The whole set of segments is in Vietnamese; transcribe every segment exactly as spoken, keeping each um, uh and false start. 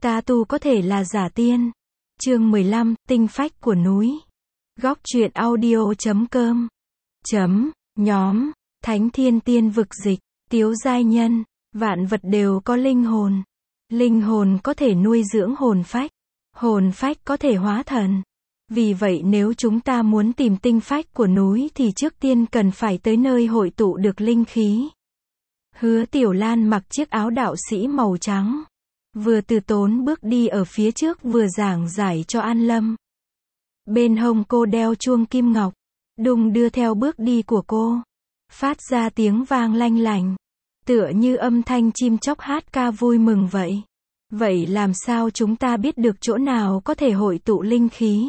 Ta tu có thể là giả tiên. Chương mười lăm, tinh phách của núi. Góc truyện audio chấm com. Chấm, nhóm, Thánh Thiên Tiên Vực Dịch, Tiếu Giai Nhân, vạn vật đều có linh hồn. Linh hồn có thể nuôi dưỡng hồn phách. Hồn phách có thể hóa thần. Vì vậy nếu chúng ta muốn tìm tinh phách của núi thì trước tiên cần phải tới nơi hội tụ được linh khí. Hứa Tiểu Lan mặc chiếc áo đạo sĩ màu trắng. Vừa từ tốn bước đi ở phía trước vừa giảng giải cho An Lâm. Bên hông cô đeo chuông kim ngọc. Đung đưa theo bước đi của cô. Phát ra tiếng vang lanh lành. Tựa như âm thanh chim chóc hát ca vui mừng vậy. Vậy làm sao chúng ta biết được chỗ nào có thể hội tụ linh khí?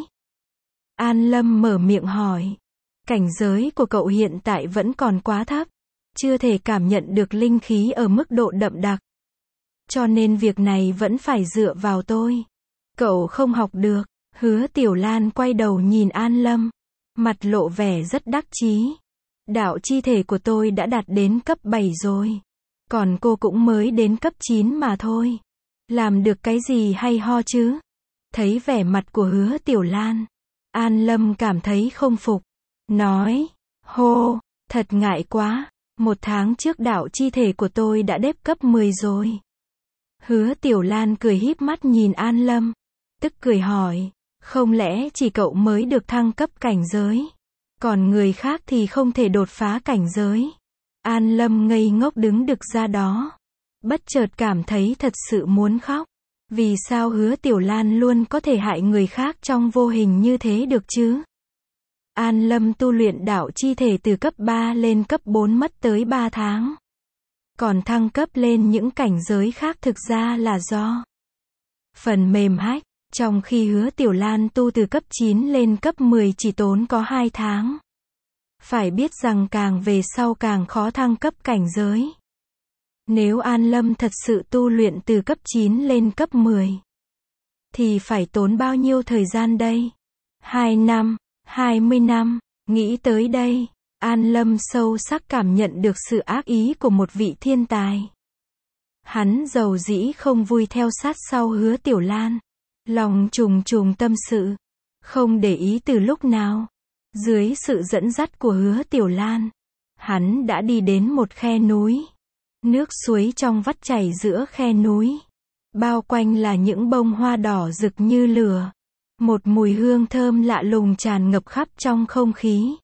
An Lâm mở miệng hỏi. Cảnh giới của cậu hiện tại vẫn còn quá thấp. Chưa thể cảm nhận được linh khí ở mức độ đậm đặc. Cho nên việc này vẫn phải dựa vào tôi. Cậu không học được. Hứa Tiểu Lan quay đầu nhìn An Lâm. Mặt lộ vẻ rất đắc chí. Đạo chi thể của tôi đã đạt đến cấp bảy rồi. Còn cô cũng mới đến cấp chín mà thôi. Làm được cái gì hay ho chứ? Thấy vẻ mặt của Hứa Tiểu Lan, An Lâm cảm thấy không phục. Nói, hô, thật ngại quá. Một tháng trước đạo chi thể của tôi đã đếp cấp mười rồi. Hứa Tiểu Lan cười híp mắt nhìn An Lâm. Tức cười hỏi, không lẽ chỉ cậu mới được thăng cấp cảnh giới? Còn người khác thì không thể đột phá cảnh giới? An Lâm ngây ngốc đứng đực ra đó. Bất chợt cảm thấy thật sự muốn khóc. Vì sao Hứa Tiểu Lan luôn có thể hại người khác trong vô hình như thế được chứ? An Lâm tu luyện đạo chi thể từ cấp ba lên cấp bốn mất tới ba tháng. Còn thăng cấp lên những cảnh giới khác thực ra là do phần mềm hack. Trong khi Hứa Tiểu Lan tu từ cấp chín lên cấp mười chỉ tốn có hai tháng. Phải biết rằng càng về sau càng khó thăng cấp cảnh giới. Nếu An Lâm thật sự tu luyện từ cấp chín lên cấp mười, thì phải tốn bao nhiêu thời gian đây? hai năm, hai mươi năm, nghĩ tới đây, An Lâm sâu sắc cảm nhận được sự ác ý của một vị thiên tài. Hắn dầu dĩ không vui theo sát sau Hứa Tiểu Lan. Lòng trùng trùng tâm sự. Không để ý từ lúc nào. Dưới sự dẫn dắt của Hứa Tiểu Lan, hắn đã đi đến một khe núi. Nước suối trong vắt chảy giữa khe núi. Bao quanh là những bông hoa đỏ rực như lửa. Một mùi hương thơm lạ lùng tràn ngập khắp trong không khí.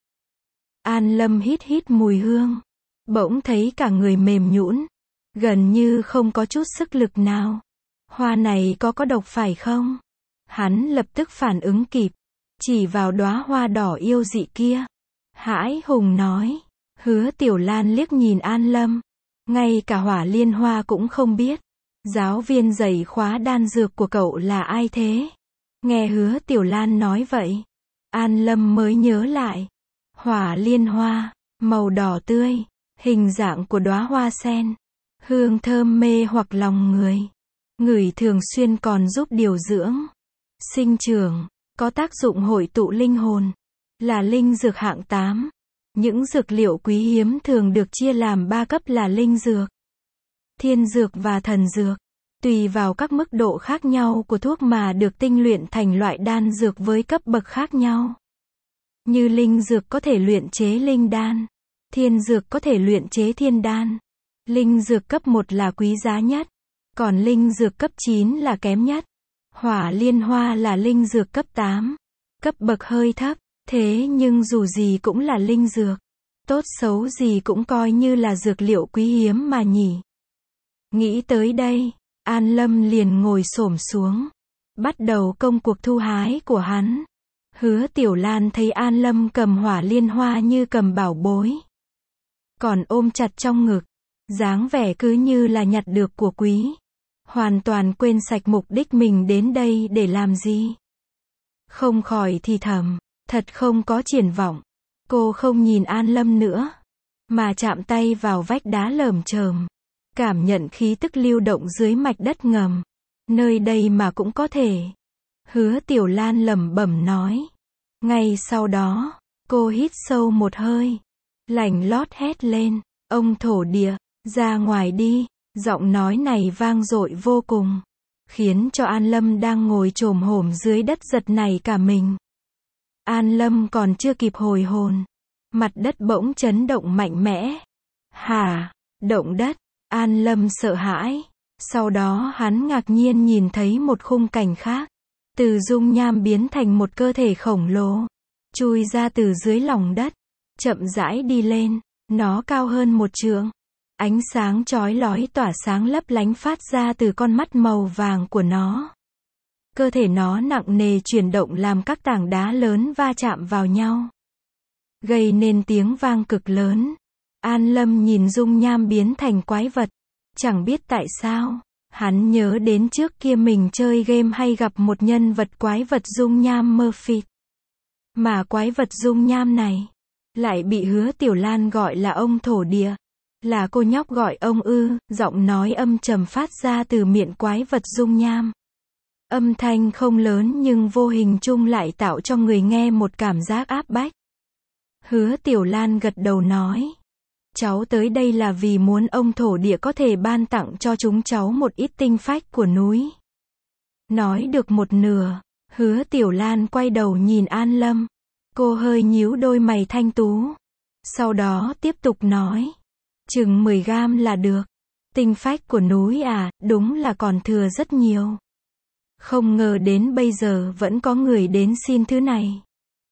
An Lâm hít hít mùi hương. Bỗng thấy cả người mềm nhũn. Gần như không có chút sức lực nào. Hoa này có có độc phải không? Hắn lập tức phản ứng kịp. Chỉ vào đóa hoa đỏ yêu dị kia. Hãi hùng nói. Hứa Tiểu Lan liếc nhìn An Lâm. Ngay cả Hỏa Liên Hoa cũng không biết. Giáo viên dạy khóa đan dược của cậu là ai thế? Nghe Hứa Tiểu Lan nói vậy, An Lâm mới nhớ lại. Hỏa Liên Hoa, màu đỏ tươi, hình dạng của đóa hoa sen. Hương thơm mê hoặc lòng người. Ngửi thường xuyên còn giúp điều dưỡng, sinh trưởng, có tác dụng hội tụ linh hồn. Là linh dược hạng tám. Những dược liệu quý hiếm thường được chia làm ba cấp là linh dược, thiên dược và thần dược. Tùy vào các mức độ khác nhau của thuốc mà được tinh luyện thành loại đan dược với cấp bậc khác nhau. Như linh dược có thể luyện chế linh đan, thiên dược có thể luyện chế thiên đan. Linh dược cấp một là quý giá nhất, còn linh dược cấp chín là kém nhất. Hỏa Liên Hoa là linh dược cấp tám, cấp bậc hơi thấp. Thế nhưng dù gì cũng là linh dược. Tốt xấu gì cũng coi như là dược liệu quý hiếm mà nhỉ. Nghĩ tới đây, An Lâm liền ngồi xổm xuống. Bắt đầu công cuộc thu hái của hắn. Hứa Tiểu Lan thấy An Lâm cầm Hỏa Liên Hoa như cầm bảo bối. Còn ôm chặt trong ngực. Dáng vẻ cứ như là nhặt được của quý. Hoàn toàn quên sạch mục đích mình đến đây để làm gì. Không khỏi thì thầm. Thật không có triển vọng. Cô không nhìn An Lâm nữa, mà chạm tay vào vách đá lởm chởm. Cảm nhận khí tức lưu động dưới mạch đất ngầm. Nơi đây mà cũng có thể. Hứa Tiểu Lan lẩm bẩm nói. Ngay sau đó, cô hít sâu một hơi. Lạnh lót hét lên. Ông thổ địa, ra ngoài đi. Giọng nói này vang dội vô cùng. khiến cho An Lâm đang ngồi chồm hổm dưới đất giật nảy cả mình. An Lâm còn chưa kịp hồi hồn, mặt đất bỗng chấn động mạnh mẽ. Hả? Động đất? An Lâm sợ hãi. Sau đó hắn ngạc nhiên nhìn thấy một khung cảnh khác. Từ dung nham biến thành một cơ thể khổng lồ, chui ra từ dưới lòng đất, chậm rãi đi lên. Nó cao hơn một trượng. Ánh sáng chói lói tỏa sáng lấp lánh phát ra từ con mắt màu vàng của nó. Cơ thể nó nặng nề chuyển động làm các tảng đá lớn va chạm vào nhau, gây nên tiếng vang cực lớn. An Lâm nhìn dung nham biến thành quái vật. Chẳng biết tại sao, hắn nhớ đến trước kia mình chơi game hay gặp một nhân vật quái vật dung nham Murphy. Mà quái vật dung nham này lại bị Hứa Tiểu Lan gọi là ông thổ địa. Là cô nhóc gọi ông ư? Giọng nói âm trầm phát ra từ miệng quái vật dung nham. Âm thanh không lớn nhưng vô hình chung lại tạo cho người nghe một cảm giác áp bách. Hứa Tiểu Lan gật đầu nói. Cháu tới đây là vì muốn ông thổ địa có thể ban tặng cho chúng cháu một ít tinh phách của núi. Nói được một nửa, Hứa Tiểu Lan quay đầu nhìn An Lâm. Cô hơi nhíu đôi mày thanh tú. Sau đó tiếp tục nói. Chừng mười gam là được. Tinh phách của núi à, đúng là còn thừa rất nhiều. Không ngờ đến bây giờ vẫn có người đến xin thứ này.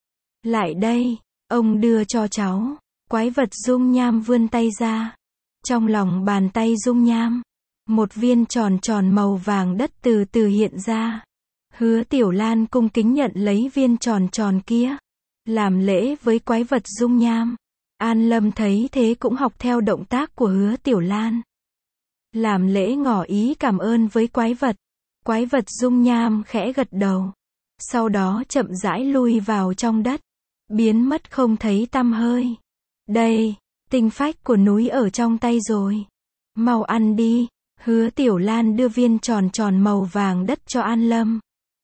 Lại đây, ông đưa cho cháu. Quái vật dung nham vươn tay ra. Trong lòng bàn tay dung nham, một viên tròn tròn màu vàng đất từ từ hiện ra. Hứa Tiểu Lan cung kính nhận lấy viên tròn tròn kia, làm lễ với quái vật dung nham. An Lâm thấy thế cũng học theo động tác của Hứa Tiểu Lan, làm lễ ngỏ ý cảm ơn với quái vật. Quái vật dung nham khẽ gật đầu, sau đó chậm rãi lui vào trong đất, biến mất không thấy tăm hơi. Đây, tinh phách của núi ở trong tay rồi. Mau ăn đi. Hứa Tiểu Lan đưa viên tròn tròn màu vàng đất cho An Lâm.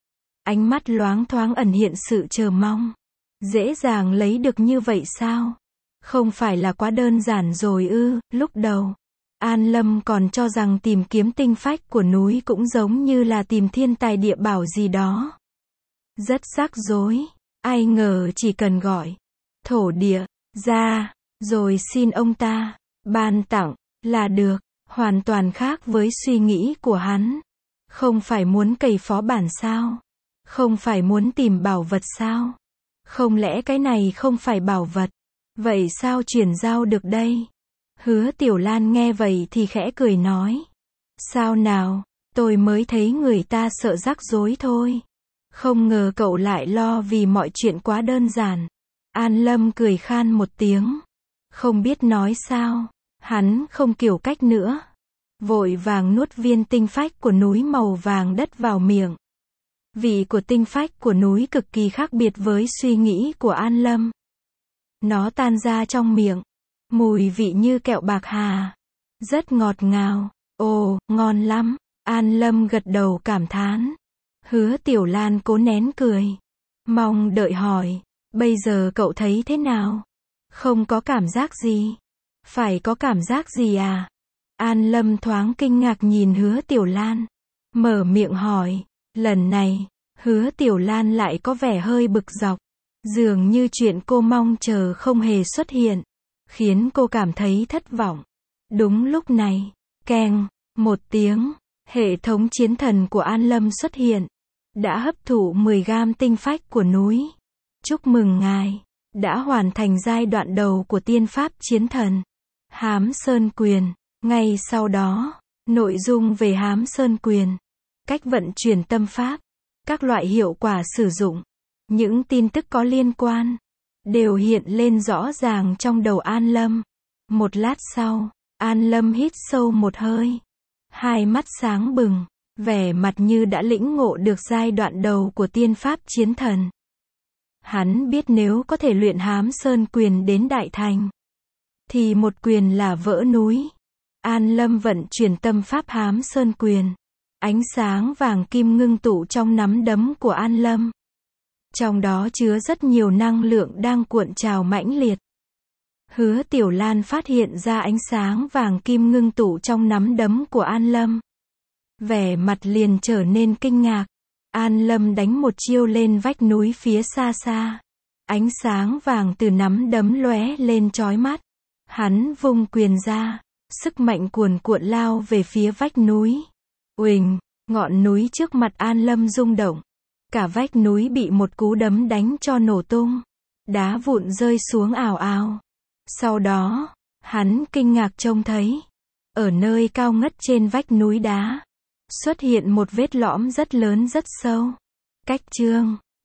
Ánh mắt loáng thoáng ẩn hiện sự chờ mong. Dễ dàng lấy được như vậy sao? Không phải là quá đơn giản rồi ư? Lúc đầu, An Lâm còn cho rằng tìm kiếm tinh phách của núi cũng giống như là tìm thiên tài địa bảo gì đó. Rất rắc rối. Ai ngờ chỉ cần gọi thổ địa ra, rồi xin ông ta ban tặng là được. Hoàn toàn khác với suy nghĩ của hắn. Không phải muốn cày phó bản sao? Không phải muốn tìm bảo vật sao? Không lẽ cái này không phải bảo vật? Vậy sao chuyển giao được đây? Hứa Tiểu Lan nghe vậy thì khẽ cười nói. Sao nào, tôi mới thấy người ta sợ rắc rối thôi. Không ngờ cậu lại lo vì mọi chuyện quá đơn giản. An Lâm cười khan một tiếng. Không biết nói sao. Hắn không kiểu cách nữa. Vội vàng nuốt viên tinh phách của núi màu vàng đất vào miệng. Vị của tinh phách của núi cực kỳ khác biệt với suy nghĩ của An Lâm. Nó tan ra trong miệng. Mùi vị như kẹo bạc hà. Rất ngọt ngào. Ồ, ngon lắm. An Lâm gật đầu cảm thán. Hứa Tiểu Lan cố nén cười. Mong đợi hỏi. Bây giờ cậu thấy thế nào? Không có cảm giác gì. Phải có cảm giác gì à? An Lâm thoáng kinh ngạc nhìn Hứa Tiểu Lan. Mở miệng hỏi. Lần này, Hứa Tiểu Lan lại có vẻ hơi bực dọc. Dường như chuyện cô mong chờ không hề xuất hiện. Khiến cô cảm thấy thất vọng. Đúng lúc này, keng, một tiếng, hệ thống chiến thần của An Lâm xuất hiện. Đã hấp thụ mười gam tinh phách của núi. Chúc mừng ngài, đã hoàn thành giai đoạn đầu của tiên pháp chiến thần. Hám Sơn Quyền. Ngay sau đó, nội dung về Hám Sơn Quyền, cách vận chuyển tâm pháp, các loại hiệu quả sử dụng, những tin tức có liên quan, đều hiện lên rõ ràng trong đầu An Lâm. Một lát sau, An Lâm hít sâu một hơi. Hai mắt sáng bừng, vẻ mặt như đã lĩnh ngộ được giai đoạn đầu của tiên pháp chiến thần. Hắn biết nếu có thể luyện Hám Sơn Quyền đến đại thành, thì một quyền là vỡ núi. An Lâm vận chuyển tâm pháp Hám Sơn Quyền. Ánh sáng vàng kim ngưng tụ trong nắm đấm của An Lâm. Trong đó chứa rất nhiều năng lượng đang cuộn trào mãnh liệt. Hứa Tiểu Lan phát hiện ra ánh sáng vàng kim ngưng tụ trong nắm đấm của An Lâm. Vẻ mặt liền trở nên kinh ngạc. An Lâm đánh một chiêu lên vách núi phía xa xa. Ánh sáng vàng từ nắm đấm lóe lên chói mắt. Hắn vung quyền ra, sức mạnh cuồn cuộn lao về phía vách núi. Uỳnh, ngọn núi trước mặt An Lâm rung động. Cả vách núi bị một cú đấm đánh cho nổ tung. Đá vụn rơi xuống ào ào. Sau đó, hắn kinh ngạc trông thấy, ở nơi cao ngất trên vách núi đá, xuất hiện một vết lõm rất lớn rất sâu. Cách chương